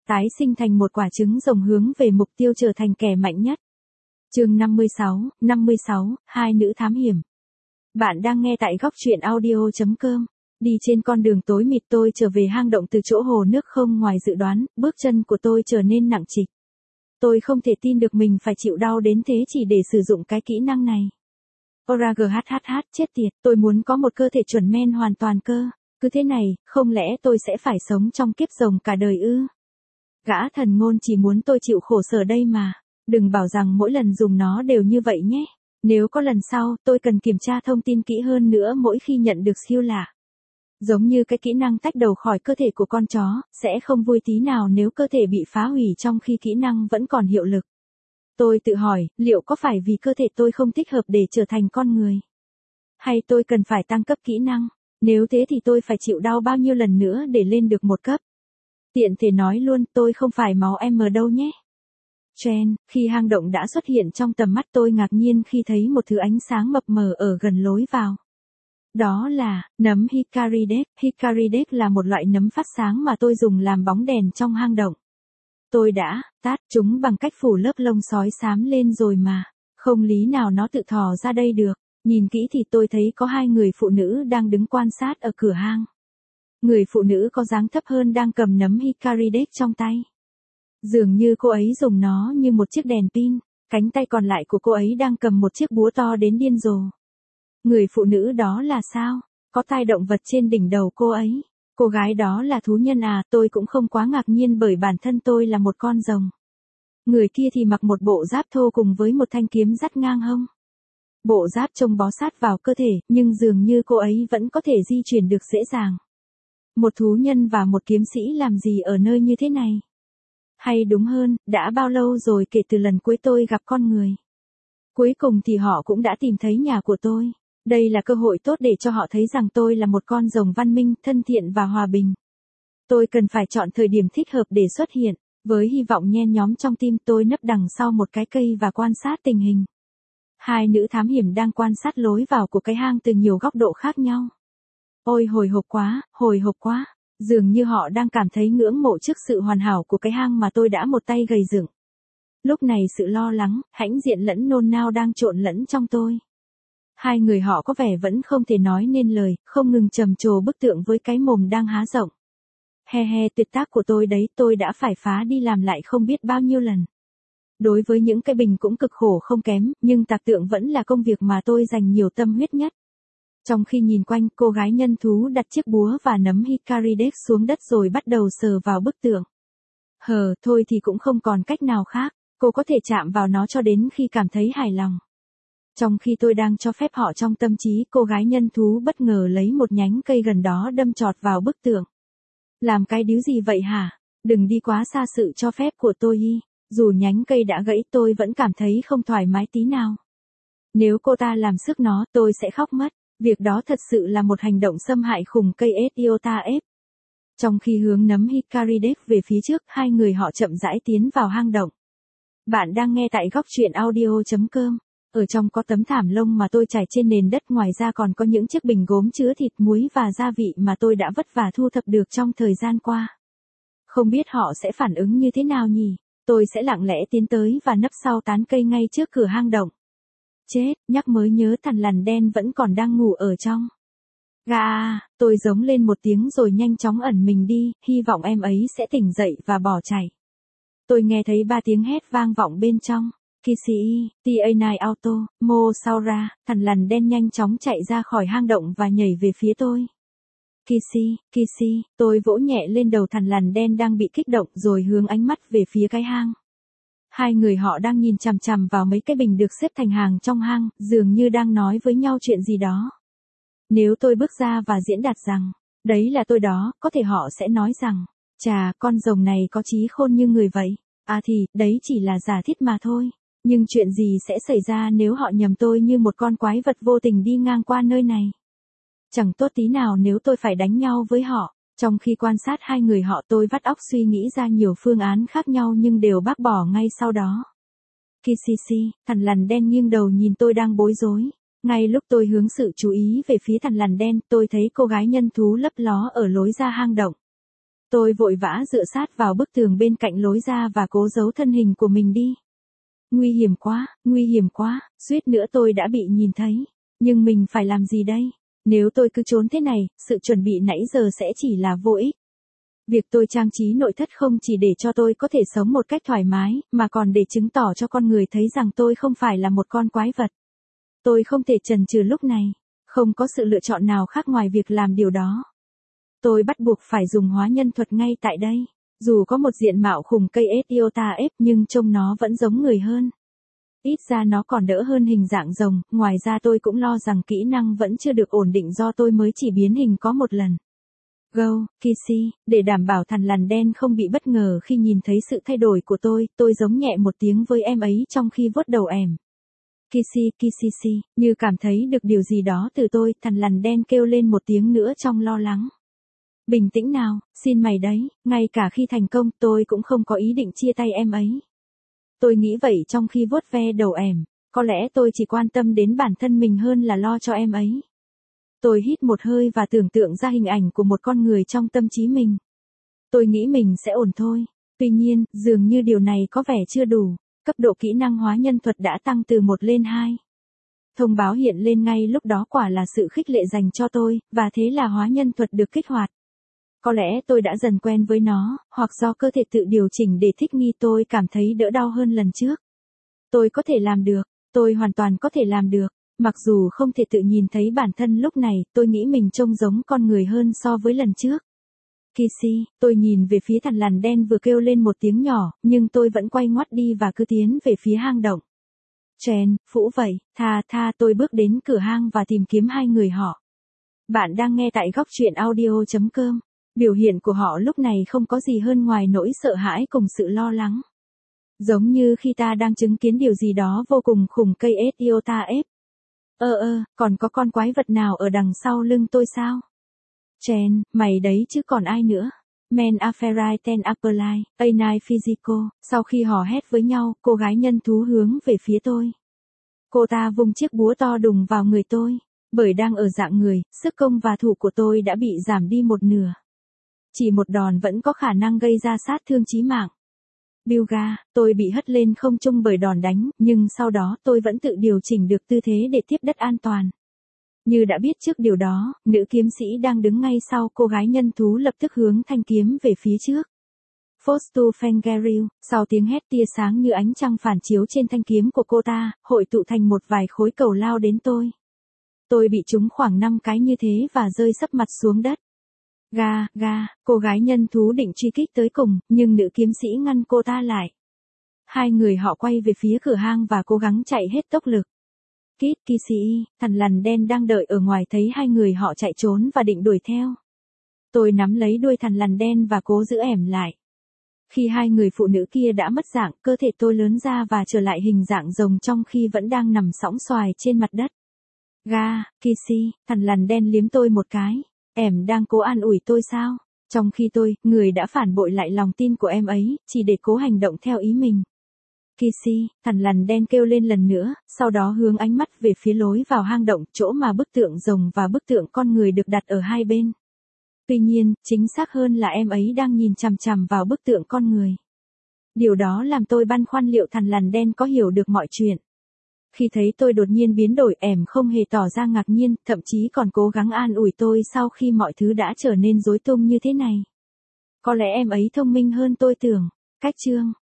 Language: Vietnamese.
tái sinh thành một quả trứng rồng hướng về mục tiêu trở thành kẻ mạnh nhất. Chương 56, hai nữ thám hiểm. Bạn đang nghe tại góc truyện audio.com. Đi trên con đường tối mịt tôi trở về hang động từ chỗ hồ nước không ngoài dự đoán, bước chân của tôi trở nên nặng trịch. Tôi không thể tin được mình phải chịu đau đến thế chỉ để sử dụng cái kỹ năng này. Ora GHHH, chết tiệt, tôi muốn có một cơ thể chuẩn men hoàn toàn cơ. Cứ thế này, không lẽ tôi sẽ phải sống trong kiếp rồng cả đời ư? Gã thần ngôn chỉ muốn tôi chịu khổ sở đây mà. Đừng bảo rằng mỗi lần dùng nó đều như vậy nhé. Nếu có lần sau, tôi cần kiểm tra thông tin kỹ hơn nữa mỗi khi nhận được siêu lạ. Giống như cái kỹ năng tách đầu khỏi cơ thể của con chó, sẽ không vui tí nào nếu cơ thể bị phá hủy trong khi kỹ năng vẫn còn hiệu lực. Tôi tự hỏi, liệu có phải vì cơ thể tôi không thích hợp để trở thành con người? Hay tôi cần phải tăng cấp kỹ năng? Nếu thế thì tôi phải chịu đau bao nhiêu lần nữa để lên được một cấp? Tiện thể nói luôn, tôi không phải máu M đâu nhé. Chen, khi hang động đã xuất hiện trong tầm mắt tôi ngạc nhiên khi thấy một thứ ánh sáng mập mờ ở gần lối vào. Đó là, nấm Hikari Deck. Hikari Deck là một loại nấm phát sáng mà tôi dùng làm bóng đèn trong hang động. Tôi đã tát chúng bằng cách phủ lớp lông sói xám lên rồi mà. Không lý nào nó tự thò ra đây được. Nhìn kỹ thì tôi thấy có hai người phụ nữ đang đứng quan sát ở cửa hang. Người phụ nữ có dáng thấp hơn đang cầm nấm Hikari Deck trong tay. Dường như cô ấy dùng nó như một chiếc đèn pin, cánh tay còn lại của cô ấy đang cầm một chiếc búa to đến điên rồ. Người phụ nữ đó là sao? Có tai động vật trên đỉnh đầu cô ấy. Cô gái đó là thú nhân à? Tôi cũng không quá ngạc nhiên bởi bản thân tôi là một con rồng. Người kia thì mặc một bộ giáp thô cùng với một thanh kiếm dắt ngang hông. Bộ giáp trông bó sát vào cơ thể, nhưng dường như cô ấy vẫn có thể di chuyển được dễ dàng. Một thú nhân và một kiếm sĩ làm gì ở nơi như thế này? Hay đúng hơn, đã bao lâu rồi kể từ lần cuối tôi gặp con người? Cuối cùng thì họ cũng đã tìm thấy nhà của tôi. Đây là cơ hội tốt để cho họ thấy rằng tôi là một con rồng văn minh, thân thiện và hòa bình. Tôi cần phải chọn thời điểm thích hợp để xuất hiện. Với hy vọng nhen nhóm trong tim tôi nấp đằng sau một cái cây và quan sát tình hình. Hai nữ thám hiểm đang quan sát lối vào của cái hang từ nhiều góc độ khác nhau. Ôi hồi hộp quá. Dường như họ đang cảm thấy ngưỡng mộ trước sự hoàn hảo của cái hang mà tôi đã một tay gầy dựng. Lúc này sự lo lắng, hãnh diện lẫn nôn nao đang trộn lẫn trong tôi. Hai người họ có vẻ vẫn không thể nói nên lời, không ngừng trầm trồ bức tượng với cái mồm đang há rộng. Tuyệt tác của tôi đấy, tôi đã phải phá đi làm lại không biết bao nhiêu lần. Đối với những cái bình cũng cực khổ không kém, nhưng tạc tượng vẫn là công việc mà tôi dành nhiều tâm huyết nhất. Trong khi nhìn quanh, cô gái nhân thú đặt chiếc búa và nấm Hikari Deck xuống đất rồi bắt đầu sờ vào bức tượng. Thôi thì cũng không còn cách nào khác, cô có thể chạm vào nó cho đến khi cảm thấy hài lòng. Trong khi tôi đang cho phép họ trong tâm trí, cô gái nhân thú bất ngờ lấy một nhánh cây gần đó đâm chọt vào bức tượng. Làm cái điếu gì vậy hả? Đừng đi quá xa sự cho phép của tôi đi. Dù nhánh cây đã gãy tôi vẫn cảm thấy không thoải mái tí nào. Nếu cô ta làm sức nó, tôi sẽ khóc mất. Việc đó thật sự là một hành động xâm hại khủng cây Iota F. Trong khi hướng nấm Hikari Deck về phía trước, hai người họ chậm rãi tiến vào hang động. Bạn đang nghe tại góc truyện audio.com. Ở trong có tấm thảm lông mà tôi trải trên nền đất, ngoài ra còn có những chiếc bình gốm chứa thịt muối và gia vị mà tôi đã vất vả thu thập được trong thời gian qua. Không biết họ sẽ phản ứng như thế nào nhỉ? Tôi sẽ lặng lẽ tiến tới và nấp sau tán cây ngay trước cửa hang động. Chết, nhắc mới nhớ thằn lằn đen vẫn còn đang ngủ ở trong. Gà, tôi giống lên một tiếng rồi nhanh chóng ẩn mình đi, hy vọng em ấy sẽ tỉnh dậy và bỏ chạy. Tôi nghe thấy 3 tiếng hét vang vọng bên trong. Kissy, TA9 Auto, Mo Saura, thằn lằn đen nhanh chóng chạy ra khỏi hang động và nhảy về phía tôi. Kissy, tôi vỗ nhẹ lên đầu thằn lằn đen đang bị kích động rồi hướng ánh mắt về phía cái hang. Hai người họ đang nhìn chằm chằm vào mấy cái bình được xếp thành hàng trong hang, dường như đang nói với nhau chuyện gì đó. Nếu tôi bước ra và diễn đạt rằng, đấy là tôi đó, có thể họ sẽ nói rằng, chà, con rồng này có trí khôn như người vậy. À thì, đấy chỉ là giả thiết mà thôi. Nhưng chuyện gì sẽ xảy ra nếu họ nhầm tôi như một con quái vật vô tình đi ngang qua nơi này? Chẳng tốt tí nào nếu tôi phải đánh nhau với họ. Trong khi quan sát hai người họ, tôi vắt óc suy nghĩ ra nhiều phương án khác nhau nhưng đều bác bỏ ngay sau đó. Kissy, thằn lằn đen nghiêng đầu nhìn tôi đang bối rối. Ngay lúc tôi hướng sự chú ý về phía thằn lằn đen, tôi thấy cô gái nhân thú lấp ló ở lối ra hang động. Tôi vội vã dựa sát vào bức tường bên cạnh lối ra và cố giấu thân hình của mình đi. Nguy hiểm quá, suýt nữa tôi đã bị nhìn thấy. Nhưng mình phải làm gì đây? Nếu tôi cứ trốn thế này, sự chuẩn bị nãy giờ sẽ chỉ là vô ích. Việc tôi trang trí nội thất không chỉ để cho tôi có thể sống một cách thoải mái, mà còn để chứng tỏ cho con người thấy rằng tôi không phải là một con quái vật. Tôi không thể chần chừ lúc này, không có sự lựa chọn nào khác ngoài việc làm điều đó. Tôi bắt buộc phải dùng hóa nhân thuật ngay tại đây. Dù có một diện mạo khủng cây Etiota ép nhưng trông nó vẫn giống người hơn. Ít ra nó còn đỡ hơn hình dạng rồng, ngoài ra tôi cũng lo rằng kỹ năng vẫn chưa được ổn định do tôi mới chỉ biến hình có một lần. Go, Kissy, để đảm bảo thằn lằn đen không bị bất ngờ khi nhìn thấy sự thay đổi của tôi giống nhẹ một tiếng với em ấy trong khi vuốt đầu em. Kissy, như cảm thấy được điều gì đó từ tôi, thằn lằn đen kêu lên một tiếng nữa trong lo lắng. Bình tĩnh nào, xin mày đấy, ngay cả khi thành công tôi cũng không có ý định chia tay em ấy. Tôi nghĩ vậy trong khi vuốt ve đầu em, có lẽ tôi chỉ quan tâm đến bản thân mình hơn là lo cho em ấy. Tôi hít một hơi và tưởng tượng ra hình ảnh của một con người trong tâm trí mình. Tôi nghĩ mình sẽ ổn thôi, tuy nhiên, dường như điều này có vẻ chưa đủ, cấp độ kỹ năng hóa nhân thuật đã tăng từ 1 lên 2. Thông báo hiện lên ngay lúc đó quả là sự khích lệ dành cho tôi, và thế là hóa nhân thuật được kích hoạt. Có lẽ tôi đã dần quen với nó, hoặc do cơ thể tự điều chỉnh để thích nghi tôi cảm thấy đỡ đau hơn lần trước. Tôi có thể làm được, tôi hoàn toàn có thể làm được, mặc dù không thể tự nhìn thấy bản thân lúc này, tôi nghĩ mình trông giống con người hơn so với lần trước. Kissy, tôi nhìn về phía thằn lằn đen vừa kêu lên một tiếng nhỏ, nhưng tôi vẫn quay ngoắt đi và cứ tiến về phía hang động. Chen, phũ vậy, tôi bước đến cửa hang và tìm kiếm hai người họ. Bạn đang nghe tại góc truyện audio.com. Biểu hiện của họ lúc này không có gì hơn ngoài nỗi sợ hãi cùng sự lo lắng. Giống như khi ta đang chứng kiến điều gì đó vô cùng khủng cây Etiota ép. Còn có con quái vật nào ở đằng sau lưng tôi sao? Chen, mày đấy chứ còn ai nữa? Men Aferai ten Appelai, Anai Physico, sau khi hò hét với nhau, cô gái nhân thú hướng về phía tôi. Cô ta vung chiếc búa to đùng vào người tôi. Bởi đang ở dạng người, sức công và thủ của tôi đã bị giảm đi một nửa. Chỉ một đòn vẫn có khả năng gây ra sát thương chí mạng. Bilga, tôi bị hất lên không trung bởi đòn đánh, nhưng sau đó tôi vẫn tự điều chỉnh được tư thế để tiếp đất an toàn. Như đã biết trước điều đó, nữ kiếm sĩ đang đứng ngay sau cô gái nhân thú lập tức hướng thanh kiếm về phía trước. Fostu Fengeril, sau tiếng hét tia sáng như ánh trăng phản chiếu trên thanh kiếm của cô ta, hội tụ thành một vài khối cầu lao đến tôi. Tôi bị trúng khoảng 5 cái như thế và rơi sấp mặt xuống đất. Cô gái nhân thú định truy kích tới cùng, nhưng nữ kiếm sĩ ngăn cô ta lại. Hai người họ quay về phía cửa hang và cố gắng chạy hết tốc lực. Kissy, thằn lằn đen đang đợi ở ngoài thấy hai người họ chạy trốn và định đuổi theo. Tôi nắm lấy đuôi thằn lằn đen và cố giữ ẻm lại. Khi hai người phụ nữ kia đã mất dạng, cơ thể tôi lớn ra và trở lại hình dạng rồng trong khi vẫn đang nằm sõng xoài trên mặt đất. Kissy, thằn lằn đen liếm tôi một cái. Em đang cố an ủi tôi sao? Trong khi tôi, người đã phản bội lại lòng tin của em ấy, chỉ để cố hành động theo ý mình. Kissy, thằn lằn đen kêu lên lần nữa, sau đó hướng ánh mắt về phía lối vào hang động, chỗ mà bức tượng rồng và bức tượng con người được đặt ở hai bên. Tuy nhiên, chính xác hơn là em ấy đang nhìn chằm chằm vào bức tượng con người. Điều đó làm tôi băn khoăn liệu thằn lằn đen có hiểu được mọi chuyện. Khi thấy tôi đột nhiên biến đổi, em không hề tỏ ra ngạc nhiên, thậm chí còn cố gắng an ủi tôi sau khi mọi thứ đã trở nên rối tung như thế này. Có lẽ em ấy thông minh hơn tôi tưởng. Cách chương